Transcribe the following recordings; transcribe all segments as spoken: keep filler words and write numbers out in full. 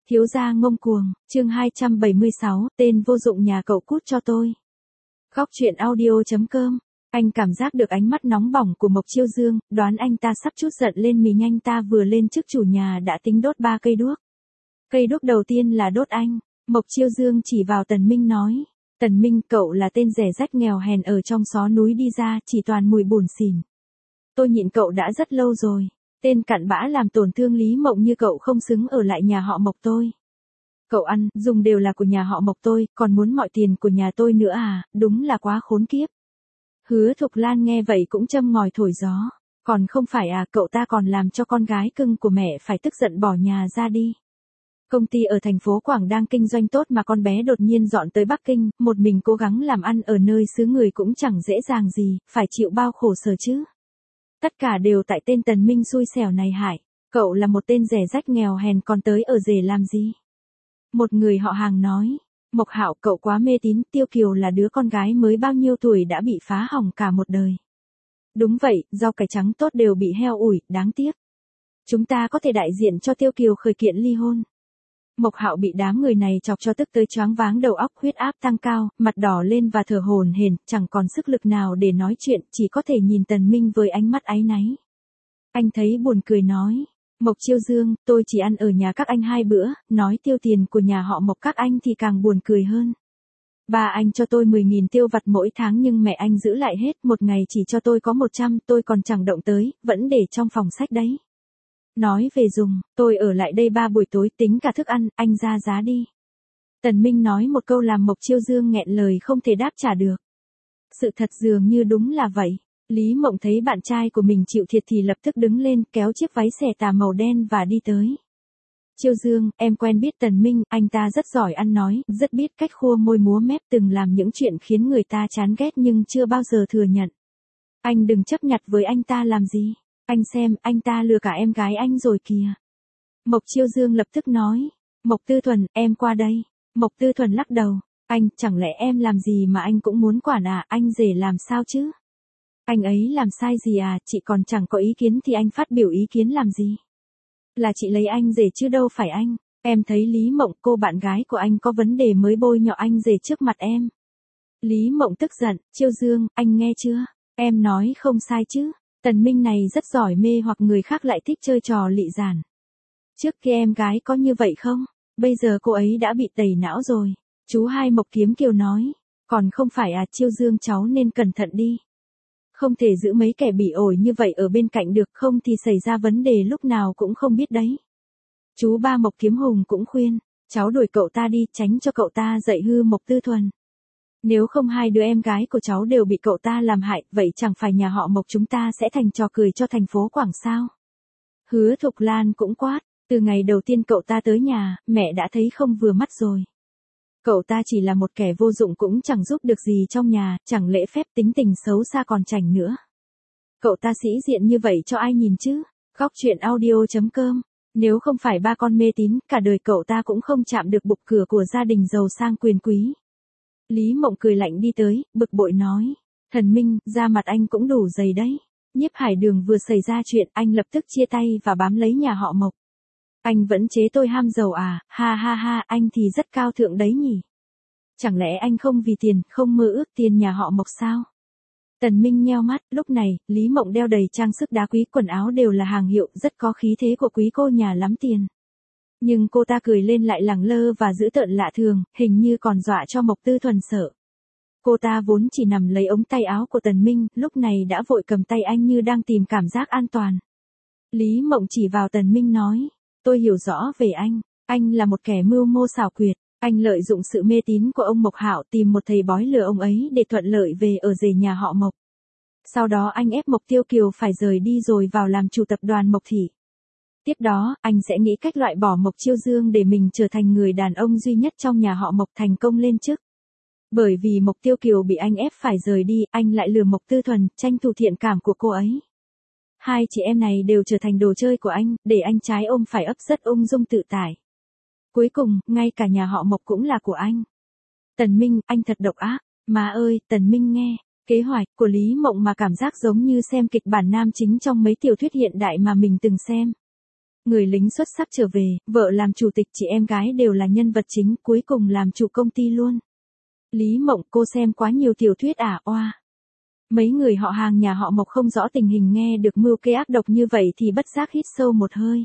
Thiếu gia ngông cuồng, chương hai trăm bảy mươi sáu, tên vô dụng nhà cậu cút cho tôi. Góc truyện audio.com. Anh cảm giác được ánh mắt nóng bỏng của Mộc Chiêu Dương, đoán anh ta sắp chút giận lên mình. Anh ta vừa lên chức chủ nhà đã tính đốt ba cây đuốc. Cây đuốc đầu tiên là đốt anh. Mộc Chiêu Dương chỉ vào Tần Minh nói. Tần Minh, cậu là tên rẻ rách nghèo hèn ở trong xó núi đi ra, chỉ toàn mùi bùn xỉn. Tôi nhịn cậu đã rất lâu rồi. Tên cặn bã làm tổn thương Lý Mộng như cậu không xứng ở lại nhà họ Mộc tôi. Cậu ăn, dùng đều là của nhà họ Mộc tôi, còn muốn mọi tiền của nhà tôi nữa à, đúng là quá khốn kiếp. Hứa Thục Lan nghe vậy cũng châm ngòi thổi gió. Còn không phải à, cậu ta còn làm cho con gái cưng của mẹ phải tức giận bỏ nhà ra đi. Công ty ở thành phố Quảng đang kinh doanh tốt mà con bé đột nhiên dọn tới Bắc Kinh, một mình cố gắng làm ăn ở nơi xứ người cũng chẳng dễ dàng gì, phải chịu bao khổ sở chứ. Tất cả đều tại tên Tần Minh xui xẻo này hại. Cậu là một tên rẻ rách nghèo hèn còn tới ở rể làm gì? Một người họ hàng nói. Mộc Hạo, cậu quá mê tín, Tiêu Kiều là đứa con gái mới bao nhiêu tuổi đã bị phá hỏng cả một đời. Đúng vậy, rau cải trắng tốt đều bị heo ủi, đáng tiếc. Chúng ta có thể đại diện cho Tiêu Kiều khởi kiện ly hôn. Mộc Hạo bị đám người này chọc cho tức tới choáng váng đầu óc, huyết áp tăng cao, mặt đỏ lên và thở hổn hển, chẳng còn sức lực nào để nói chuyện, chỉ có thể nhìn Tần Minh với ánh mắt áy náy. Anh thấy buồn cười nói, Mộc Chiêu Dương, tôi chỉ ăn ở nhà các anh hai bữa, nói tiêu tiền của nhà họ Mộc các anh thì càng buồn cười hơn. Ba anh cho tôi mười nghìn tiêu vặt mỗi tháng nhưng mẹ anh giữ lại hết, một ngày chỉ cho tôi có một trăm, tôi còn chẳng động tới, vẫn để trong phòng sách đấy. Nói về dùng, tôi ở lại đây ba buổi tối tính cả thức ăn, anh ra giá đi. Tần Minh nói một câu làm Mộc Chiêu Dương nghẹn lời không thể đáp trả được. Sự thật dường như đúng là vậy. Lý Mộng thấy bạn trai của mình chịu thiệt thì lập tức đứng lên kéo chiếc váy xẻ tà màu đen và đi tới. Chiêu Dương, em quen biết Tần Minh, anh ta rất giỏi ăn nói, rất biết cách khua môi múa mép, từng làm những chuyện khiến người ta chán ghét nhưng chưa bao giờ thừa nhận. Anh đừng chấp nhặt với anh ta làm gì. Anh xem, anh ta lừa cả em gái anh rồi kìa. Mộc Chiêu Dương lập tức nói. Mộc Tư Thuần, em qua đây. Mộc Tư Thuần lắc đầu. Anh, chẳng lẽ em làm gì mà anh cũng muốn quản à, anh rể làm sao chứ? Anh ấy làm sai gì à, chị còn chẳng có ý kiến thì anh phát biểu ý kiến làm gì? Là chị lấy anh rể chứ đâu phải anh. Em thấy Lý Mộng, cô bạn gái của anh có vấn đề mới bôi nhọ anh rể trước mặt em. Lý Mộng tức giận, Chiêu Dương, anh nghe chưa? Em nói không sai chứ? Tần Minh này rất giỏi mê hoặc người khác lại thích chơi trò lị giản. Trước kia em gái có như vậy không? Bây giờ cô ấy đã bị tẩy não rồi. Chú hai Mộc Kiếm Kiều nói. Còn không phải à, Chiêu Dương cháu nên cẩn thận đi. Không thể giữ mấy kẻ bị ổi như vậy ở bên cạnh được, không thì xảy ra vấn đề lúc nào cũng không biết đấy. Chú ba Mộc Kiếm Hùng cũng khuyên. Cháu đuổi cậu ta đi, tránh cho cậu ta dạy hư Mộc Tư Thuần. Nếu không hai đứa em gái của cháu đều bị cậu ta làm hại, vậy chẳng phải nhà họ Mộc chúng ta sẽ thành trò cười cho thành phố Quảng sao? Hứa Thục Lan cũng quát, từ ngày đầu tiên cậu ta tới nhà, mẹ đã thấy không vừa mắt rồi. Cậu ta chỉ là một kẻ vô dụng cũng chẳng giúp được gì trong nhà, chẳng lễ phép, tính tình xấu xa còn chảnh nữa. Cậu ta sĩ diện như vậy cho ai nhìn chứ? Góc truyện audio.com. Nếu không phải ba con mê tín, cả đời cậu ta cũng không chạm được bục cửa của gia đình giàu sang quyền quý. Lý Mộng cười lạnh đi tới, bực bội nói. Thần Minh, da mặt anh cũng đủ dày đấy. Nhiếp Hải Đường vừa xảy ra chuyện, anh lập tức chia tay và bám lấy nhà họ Mộc. Anh vẫn chế tôi ham giàu à, ha ha ha, anh thì rất cao thượng đấy nhỉ. Chẳng lẽ anh không vì tiền, không mơ ước tiền nhà họ Mộc sao? Tần Minh nheo mắt, lúc này, Lý Mộng đeo đầy trang sức đá quý, quần áo đều là hàng hiệu, rất có khí thế của quý cô nhà lắm tiền. Nhưng cô ta cười lên lại lẳng lơ và dữ tợn lạ thường, hình như còn dọa cho Mộc Tư Thuần sợ. Cô ta vốn chỉ nằm lấy ống tay áo của Tần Minh, lúc này đã vội cầm tay anh như đang tìm cảm giác an toàn. Lý Mộng chỉ vào Tần Minh nói, tôi hiểu rõ về anh, anh là một kẻ mưu mô xảo quyệt, anh lợi dụng sự mê tín của ông Mộc Hạo tìm một thầy bói lừa ông ấy để thuận lợi về ở rể nhà họ Mộc. Sau đó anh ép Mộc Tiêu Kiều phải rời đi rồi vào làm chủ tập đoàn Mộc Thị. Tiếp đó, anh sẽ nghĩ cách loại bỏ Mộc Chiêu Dương để mình trở thành người đàn ông duy nhất trong nhà họ Mộc thành công lên chức. Bởi vì Mộc Tiêu Kiều bị anh ép phải rời đi, anh lại lừa Mộc Tư Thuần, tranh thủ thiện cảm của cô ấy. Hai chị em này đều trở thành đồ chơi của anh, để anh trái ôm phải ấp rất ung dung tự tại. Cuối cùng, ngay cả nhà họ Mộc cũng là của anh. Tần Minh, anh thật độc ác. Má ơi, Tần Minh nghe. Kế hoạch của Lý Mộng mà cảm giác giống như xem kịch bản nam chính trong mấy tiểu thuyết hiện đại mà mình từng xem. Người lính xuất sắc trở về, vợ làm chủ tịch, chị em gái đều là nhân vật chính, cuối cùng làm chủ công ty luôn. Lý Mộng, cô xem quá nhiều tiểu thuyết à, oa. Mấy người họ hàng nhà họ Mộc không rõ tình hình nghe được mưu kế ác độc như vậy thì bất giác hít sâu một hơi.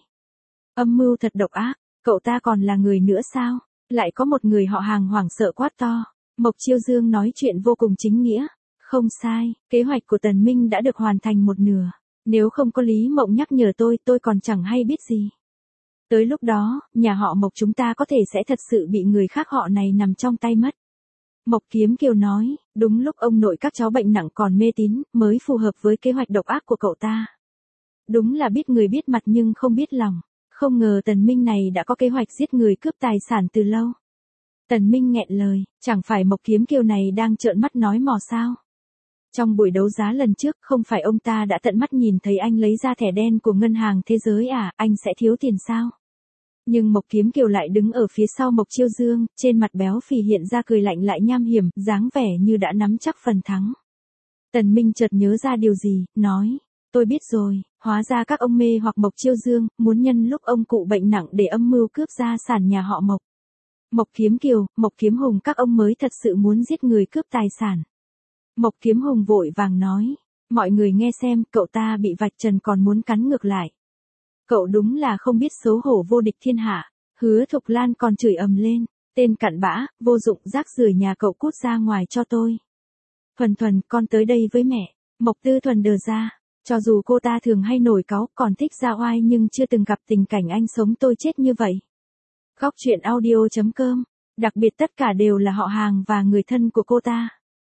Âm mưu thật độc ác, cậu ta còn là người nữa sao? Lại có một người họ hàng hoảng sợ quát to. Mộc Chiêu Dương nói chuyện vô cùng chính nghĩa. Không sai, kế hoạch của Tần Minh đã được hoàn thành một nửa. Nếu không có Lý Mộng nhắc nhở tôi, tôi còn chẳng hay biết gì. Tới lúc đó, nhà họ Mộc chúng ta có thể sẽ thật sự bị người khác họ này nằm trong tay mất. Mộc Kiếm Kiều nói, đúng lúc ông nội các cháu bệnh nặng còn mê tín, mới phù hợp với kế hoạch độc ác của cậu ta. Đúng là biết người biết mặt nhưng không biết lòng. Không ngờ Tần Minh này đã có kế hoạch giết người cướp tài sản từ lâu. Tần Minh nghẹn lời, chẳng phải Mộc Kiếm Kiều này đang trợn mắt nói mò sao? Trong buổi đấu giá lần trước, không phải ông ta đã tận mắt nhìn thấy anh lấy ra thẻ đen của ngân hàng thế giới à, anh sẽ thiếu tiền sao? Nhưng Mộc Kiếm Kiều lại đứng ở phía sau Mộc Chiêu Dương, trên mặt béo phì hiện ra cười lạnh lại nham hiểm, dáng vẻ như đã nắm chắc phần thắng. Tần Minh chợt nhớ ra điều gì, nói, tôi biết rồi, hóa ra các ông mê hoặc Mộc Chiêu Dương, muốn nhân lúc ông cụ bệnh nặng để âm mưu cướp gia sản nhà họ Mộc. Mộc Kiếm Kiều, Mộc Kiếm Hùng các ông mới thật sự muốn giết người cướp tài sản. Mộc Kiếm Hùng vội vàng nói, mọi người nghe xem, cậu ta bị vạch trần còn muốn cắn ngược lại. Cậu đúng là không biết xấu hổ, vô địch thiên hạ. Hứa Thục Lan còn chửi ầm lên, tên cặn bã, vô dụng, rác rưởi, nhà cậu cút ra ngoài cho tôi. Thuần Thuần, con tới đây với mẹ. Mộc Tư Thuần đờ ra, cho dù cô ta thường hay nổi cáu, còn thích ra oai nhưng chưa từng gặp tình cảnh anh sống tôi chết như vậy. Góc truyện audio chấm com, đặc biệt tất cả đều là họ hàng và người thân của cô ta.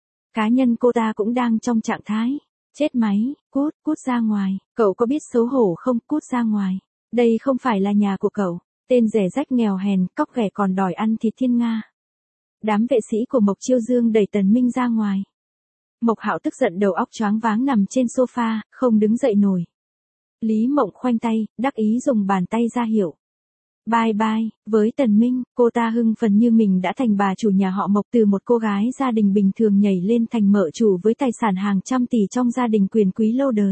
Cá nhân cô ta cũng đang trong trạng thái chết máy, cút, cút ra ngoài, cậu có biết xấu hổ không, cút ra ngoài. Đây không phải là nhà của cậu, tên rẻ rách nghèo hèn, cóc ghẻ còn đòi ăn thịt thiên nga. Đám vệ sĩ của Mộc Chiêu Dương đẩy Tần Minh ra ngoài. Mộc Hạo tức giận đầu óc choáng váng nằm trên sofa, không đứng dậy nổi. Lý Mộng khoanh tay, đắc ý dùng bàn tay ra hiệu. Bye bye, với Tần Minh, cô ta hưng phấn như mình đã thành bà chủ nhà họ Mộc, từ một cô gái gia đình bình thường nhảy lên thành mợ chủ với tài sản hàng trăm tỷ trong gia đình quyền quý lâu đời.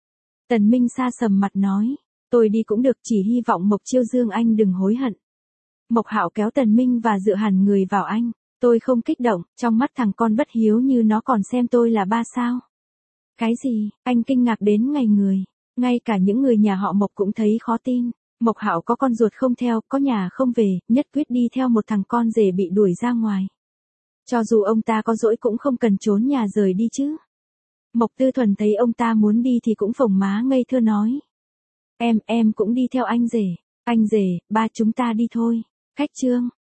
Tần Minh sa sầm mặt nói, tôi đi cũng được, chỉ hy vọng Mộc Chiêu Dương anh đừng hối hận. Mộc Hạo kéo Tần Minh và dựa hẳn người vào anh, tôi không kích động, trong mắt thằng con bất hiếu như nó còn xem tôi là ba sao. Cái gì, anh kinh ngạc đến ngây người, ngay cả những người nhà họ Mộc cũng thấy khó tin. Mộc Hạo có con ruột không theo, có nhà không về, nhất quyết đi theo một thằng con rể bị đuổi ra ngoài. Cho dù ông ta có dỗi cũng không cần trốn nhà rời đi chứ. Mộc Tư Thuần thấy ông ta muốn đi thì cũng phồng má ngây thơ nói. Em, em cũng đi theo anh rể. Anh rể, ba chúng ta đi thôi. Khách trương.